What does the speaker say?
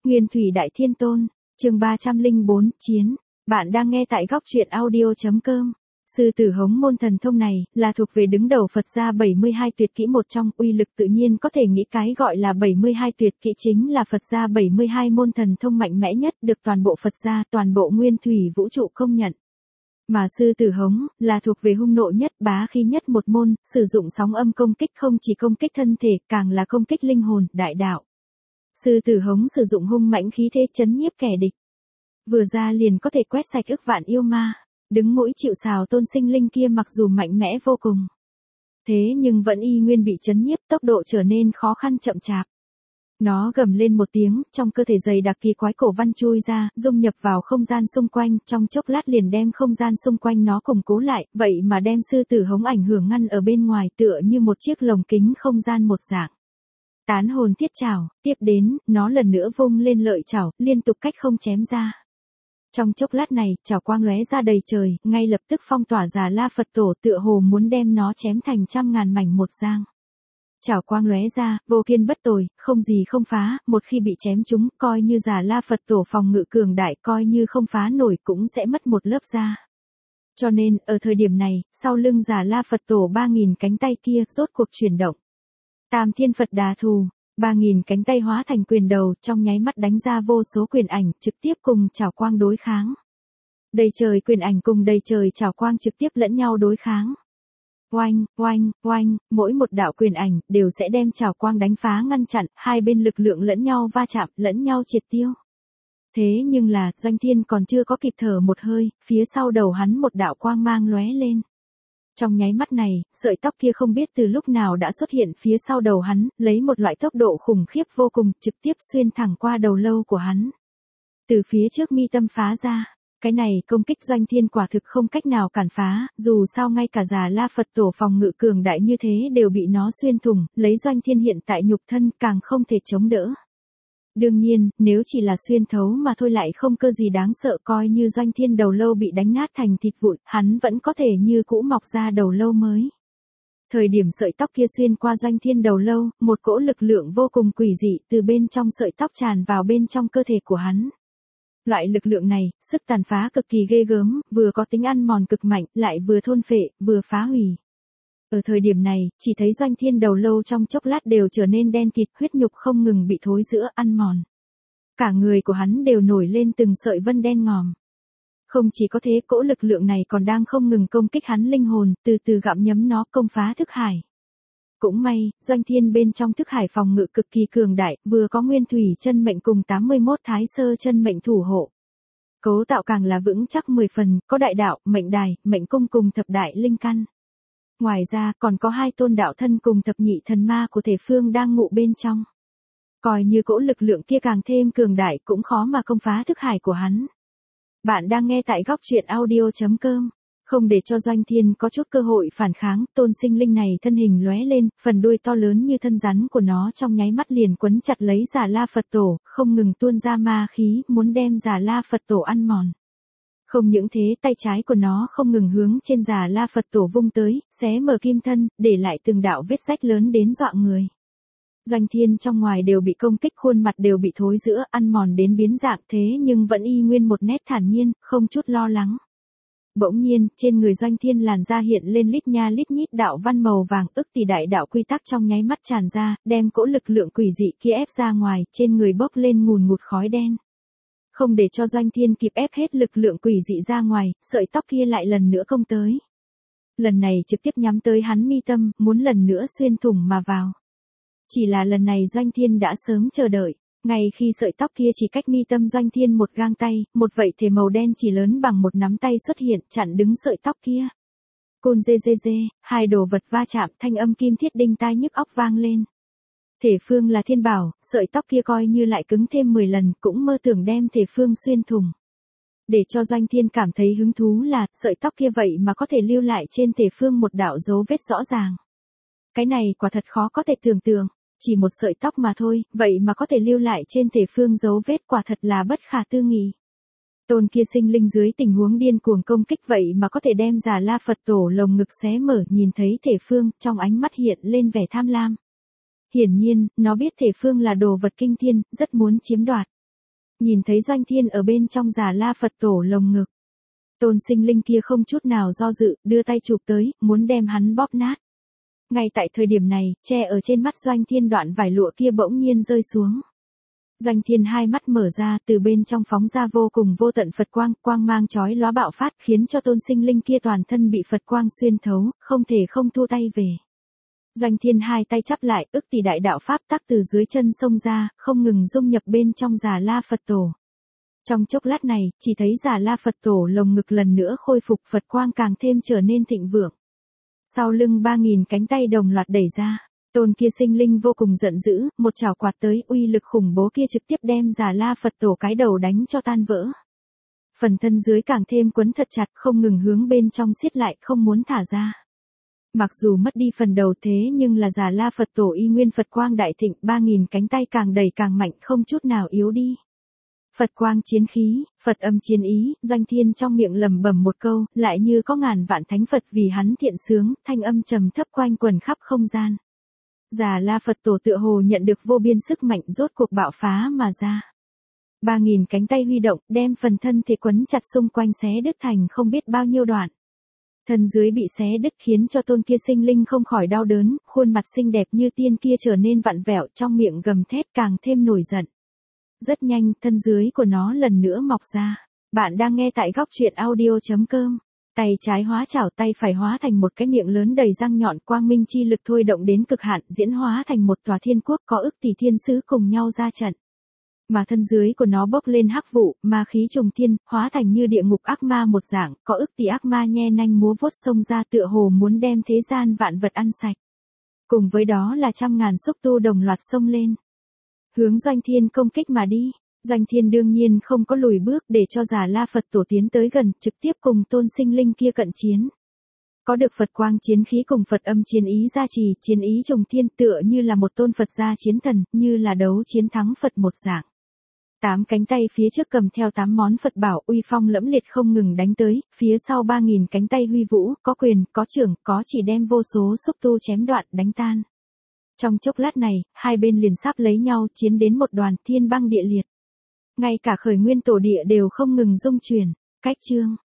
Nguyên Thủy Đại Thiên Tôn, chương 304, Chiến. Bạn đang nghe tại góc truyện audio.com. Sư tử hống môn thần thông này, là thuộc về đứng đầu Phật gia 72 tuyệt kỹ một trong, uy lực tự nhiên có thể nghĩ cái gọi là 72 tuyệt kỹ chính là Phật gia 72 môn thần thông mạnh mẽ nhất được toàn bộ Phật gia, toàn bộ nguyên thủy vũ trụ công nhận. Mà sư tử hống, là thuộc về hung nộ nhất, bá khí nhất một môn, sử dụng sóng âm công kích không chỉ công kích thân thể, càng là công kích linh hồn, đại đạo. Sư tử hống sử dụng hung mãnh khí thế chấn nhiếp kẻ địch. Vừa ra liền có thể quét sạch ức vạn yêu ma. Đứng mũi chịu sào tôn sinh linh kia mặc dù mạnh mẽ vô cùng. Thế nhưng vẫn y nguyên bị chấn nhiếp, tốc độ trở nên khó khăn chậm chạp. Nó gầm lên một tiếng, trong cơ thể dày đặc kỳ quái cổ văn chui ra, dung nhập vào không gian xung quanh, trong chốc lát liền đem không gian xung quanh nó củng cố lại, vậy mà đem sư tử hống ảnh hưởng ngăn ở bên ngoài tựa như một chiếc lồng kính không gian một dạng. Tán hồn thiết chảo, tiếp đến, nó lần nữa vung lên lợi chảo, liên tục cách không chém ra. Trong chốc lát này, chảo quang lóe ra đầy trời, ngay lập tức phong tỏa Già La Phật Tổ tựa hồ muốn đem nó chém thành trăm ngàn mảnh một giang. Chảo quang lóe ra, vô kiên bất tồi, không gì không phá, một khi bị chém trúng, coi như Già La Phật Tổ phòng ngự cường đại, coi như không phá nổi cũng sẽ mất một lớp da. Cho nên, ở thời điểm này, sau lưng Già La Phật Tổ 3.000 cánh tay kia, rốt cuộc chuyển động. Tam Thiên Phật Đà Thù. 3.000 cánh tay hóa thành quyền đầu, trong nháy mắt đánh ra vô số quyền ảnh, trực tiếp cùng chảo quang đối kháng. Đầy trời quyền ảnh cùng đầy trời chảo quang trực tiếp lẫn nhau đối kháng. Oanh, oanh, oanh, mỗi một đạo quyền ảnh, đều sẽ đem chảo quang đánh phá ngăn chặn, hai bên lực lượng lẫn nhau va chạm, lẫn nhau triệt tiêu. Thế nhưng là, Doanh Thiên còn chưa có kịp thở một hơi, phía sau đầu hắn một đạo quang mang lóe lên. Trong nháy mắt này, sợi tóc kia không biết từ lúc nào đã xuất hiện phía sau đầu hắn, lấy một loại tốc độ khủng khiếp vô cùng, trực tiếp xuyên thẳng qua đầu lâu của hắn. Từ phía trước mi tâm phá ra, cái này công kích Doanh Thiên quả thực không cách nào cản phá, dù sao ngay cả Già La Phật Tổ phòng ngự cường đại như thế đều bị nó xuyên thủng, lấy Doanh Thiên hiện tại nhục thân càng không thể chống đỡ. Đương nhiên, nếu chỉ là xuyên thấu mà thôi lại không cơ gì đáng sợ, coi như Doanh Thiên đầu lâu bị đánh nát thành thịt vụn, hắn vẫn có thể như cũ mọc ra đầu lâu mới. Thời điểm sợi tóc kia xuyên qua Doanh Thiên đầu lâu, một cỗ lực lượng vô cùng quỷ dị từ bên trong sợi tóc tràn vào bên trong cơ thể của hắn. Loại lực lượng này, sức tàn phá cực kỳ ghê gớm, vừa có tính ăn mòn cực mạnh, lại vừa thôn phệ, vừa phá hủy. Ở thời điểm này, chỉ thấy Doanh Thiên đầu lâu trong chốc lát đều trở nên đen kịt, huyết nhục không ngừng bị thối rữa, ăn mòn. Cả người của hắn đều nổi lên từng sợi vân đen ngòm. Không chỉ có thế, cỗ lực lượng này còn đang không ngừng công kích hắn linh hồn, từ từ gặm nhấm nó, công phá thức hải. Cũng may, Doanh Thiên bên trong thức hải phòng ngự cực kỳ cường đại, vừa có nguyên thủy chân mệnh cùng 81 thái sơ chân mệnh thủ hộ. Cấu tạo càng là vững chắc 10 phần, có đại đạo, mệnh đài, mệnh cung cùng thập đại linh căn. Ngoài ra, còn có 2 tôn đạo thân cùng thập nhị thần ma của thể phương đang ngụ bên trong. Coi như cỗ lực lượng kia càng thêm cường đại cũng khó mà công phá thức hải của hắn. Bạn đang nghe tại góc truyện audio.com. Không để cho Doanh Thiên có chút cơ hội phản kháng, tôn sinh linh này thân hình lóe lên, phần đuôi to lớn như thân rắn của nó trong nháy mắt liền quấn chặt lấy Già La Phật Tổ, không ngừng tuôn ra ma khí, muốn đem Già La Phật Tổ ăn mòn. Không những thế, tay trái của nó không ngừng hướng trên Già La Phật Tổ vung tới, xé mở kim thân, để lại từng đạo vết rách lớn đến dọa người. Doanh Thiên trong ngoài đều bị công kích, khuôn mặt đều bị thối rữa, ăn mòn đến biến dạng, thế nhưng vẫn y nguyên một nét thản nhiên, không chút lo lắng. Bỗng nhiên, trên người Doanh Thiên làn da hiện lên lít nha lít nhít đạo văn màu vàng, ức tỷ đại đạo quy tắc trong nháy mắt tràn ra, đem cỗ lực lượng quỷ dị kia ép ra ngoài, trên người bốc lên ngùn ngụt khói đen. Không để cho Doanh Thiên kịp ép hết lực lượng quỷ dị ra ngoài, sợi tóc kia lại lần nữa công tới. Lần này trực tiếp nhắm tới hắn mi tâm, muốn lần nữa xuyên thủng mà vào. Chỉ là lần này Doanh Thiên đã sớm chờ đợi. Ngay khi sợi tóc kia chỉ cách mi tâm Doanh Thiên một gang tay, một vảy thể màu đen chỉ lớn bằng một nắm tay xuất hiện, chặn đứng sợi tóc kia. Côn dê dê dê, hai đồ vật va chạm, thanh âm kim thiết đinh tai nhức óc vang lên. Thể phương là thiên bảo, sợi tóc kia coi như lại cứng thêm 10 lần, cũng mơ tưởng đem thể phương xuyên thủng. Để cho Doanh Thiên cảm thấy hứng thú là, sợi tóc kia vậy mà có thể lưu lại trên thể phương một đạo dấu vết rõ ràng. Cái này quả thật khó có thể tưởng tượng. Chỉ một sợi tóc mà thôi, vậy mà có thể lưu lại trên thể phương dấu vết, quả thật là bất khả tư nghị. Tôn kia sinh linh dưới tình huống điên cuồng công kích vậy mà có thể đem Già La Phật Tổ lồng ngực xé mở, nhìn thấy thể phương, trong ánh mắt hiện lên vẻ tham lam. Hiển nhiên, nó biết thể phương là đồ vật kinh thiên, rất muốn chiếm đoạt. nhìn thấy Doanh Thiên ở bên trong Già La Phật Tổ lồng ngực. Tôn Sinh Linh kia không chút nào do dự, đưa tay chụp tới, muốn đem hắn bóp nát. Ngay tại thời điểm này, che ở trên mắt Doanh Thiên đoạn vải lụa kia bỗng nhiên rơi xuống. Doanh Thiên hai mắt mở ra, từ bên trong phóng ra vô cùng vô tận Phật quang, quang mang chói lóa bạo phát, khiến cho Tôn Sinh Linh kia toàn thân bị Phật quang xuyên thấu, không thể không thu tay về. Doanh Thiên hai tay chắp lại, ức tỷ đại đạo pháp tắc từ dưới chân xông ra, không ngừng dung nhập bên trong Già La Phật Tổ. Trong chốc lát này, chỉ thấy Già La Phật Tổ lồng ngực lần nữa khôi phục, Phật quang càng thêm trở nên thịnh vượng. Sau lưng 3.000 cánh tay đồng loạt đẩy ra, tôn kia sinh linh vô cùng giận dữ, một chảo quạt tới, uy lực khủng bố kia trực tiếp đem Già La Phật Tổ cái đầu đánh cho tan vỡ. Phần thân dưới càng thêm quấn thật chặt, không ngừng hướng bên trong siết lại, không muốn thả ra. Mặc dù mất đi phần đầu thế nhưng là Già La Phật Tổ y nguyên Phật quang đại thịnh, 3.000 cánh tay càng đẩy càng mạnh, không chút nào yếu đi. Phật quang chiến khí, Phật âm chiến ý, Doanh Thiên trong miệng lẩm bẩm một câu, lại như có ngàn vạn thánh Phật vì hắn thiện sướng, thanh âm trầm thấp quanh quần khắp không gian. Già La Phật Tổ tựa hồ nhận được vô biên sức mạnh rốt cuộc bạo phá mà ra. 3.000 cánh tay huy động, đem phần thân thể quấn chặt xung quanh xé đứt thành không biết bao nhiêu đoạn. Thân dưới bị xé đứt khiến cho tôn kia sinh linh không khỏi đau đớn, khuôn mặt xinh đẹp như tiên kia trở nên vặn vẹo, trong miệng gầm thét càng thêm nổi giận. Rất nhanh, thân dưới của nó lần nữa mọc ra. Bạn đang nghe tại góc truyện audio.com. Tay trái hóa chảo, tay phải hóa thành một cái miệng lớn đầy răng nhọn, quang minh chi lực thôi động đến cực hạn, diễn hóa thành một tòa thiên quốc, có ức tỷ thiên sứ cùng nhau ra trận. Mà thân dưới của nó bốc lên hắc vụ, ma khí trùng thiên, hóa thành như địa ngục ác ma một dạng, có ức tỷ ác ma nhe nanh múa vuốt xông ra tựa hồ muốn đem thế gian vạn vật ăn sạch. Cùng với đó là trăm ngàn xúc tu đồng loạt xông lên, hướng Doanh Thiên công kích mà đi. Doanh Thiên đương nhiên không có lùi bước để cho Già La Phật Tổ tiến tới gần, trực tiếp cùng tôn sinh linh kia cận chiến. Có được Phật quang chiến khí cùng Phật âm chiến ý gia trì, chiến ý trùng thiên tựa như là một tôn Phật gia chiến thần, như là đấu chiến thắng Phật một dạng. 8 cánh tay phía trước cầm theo 8 món Phật bảo, uy phong lẫm liệt không ngừng đánh tới, phía sau 3.000 cánh tay huy vũ, có quyền, có trưởng, có chỉ đem vô số xúc tu chém đoạn, đánh tan. Trong chốc lát này, hai bên liền sắp lấy nhau, chiến đến một đoàn, thiên băng địa liệt. Ngay cả khởi nguyên tổ địa đều không ngừng rung chuyển. Cách chương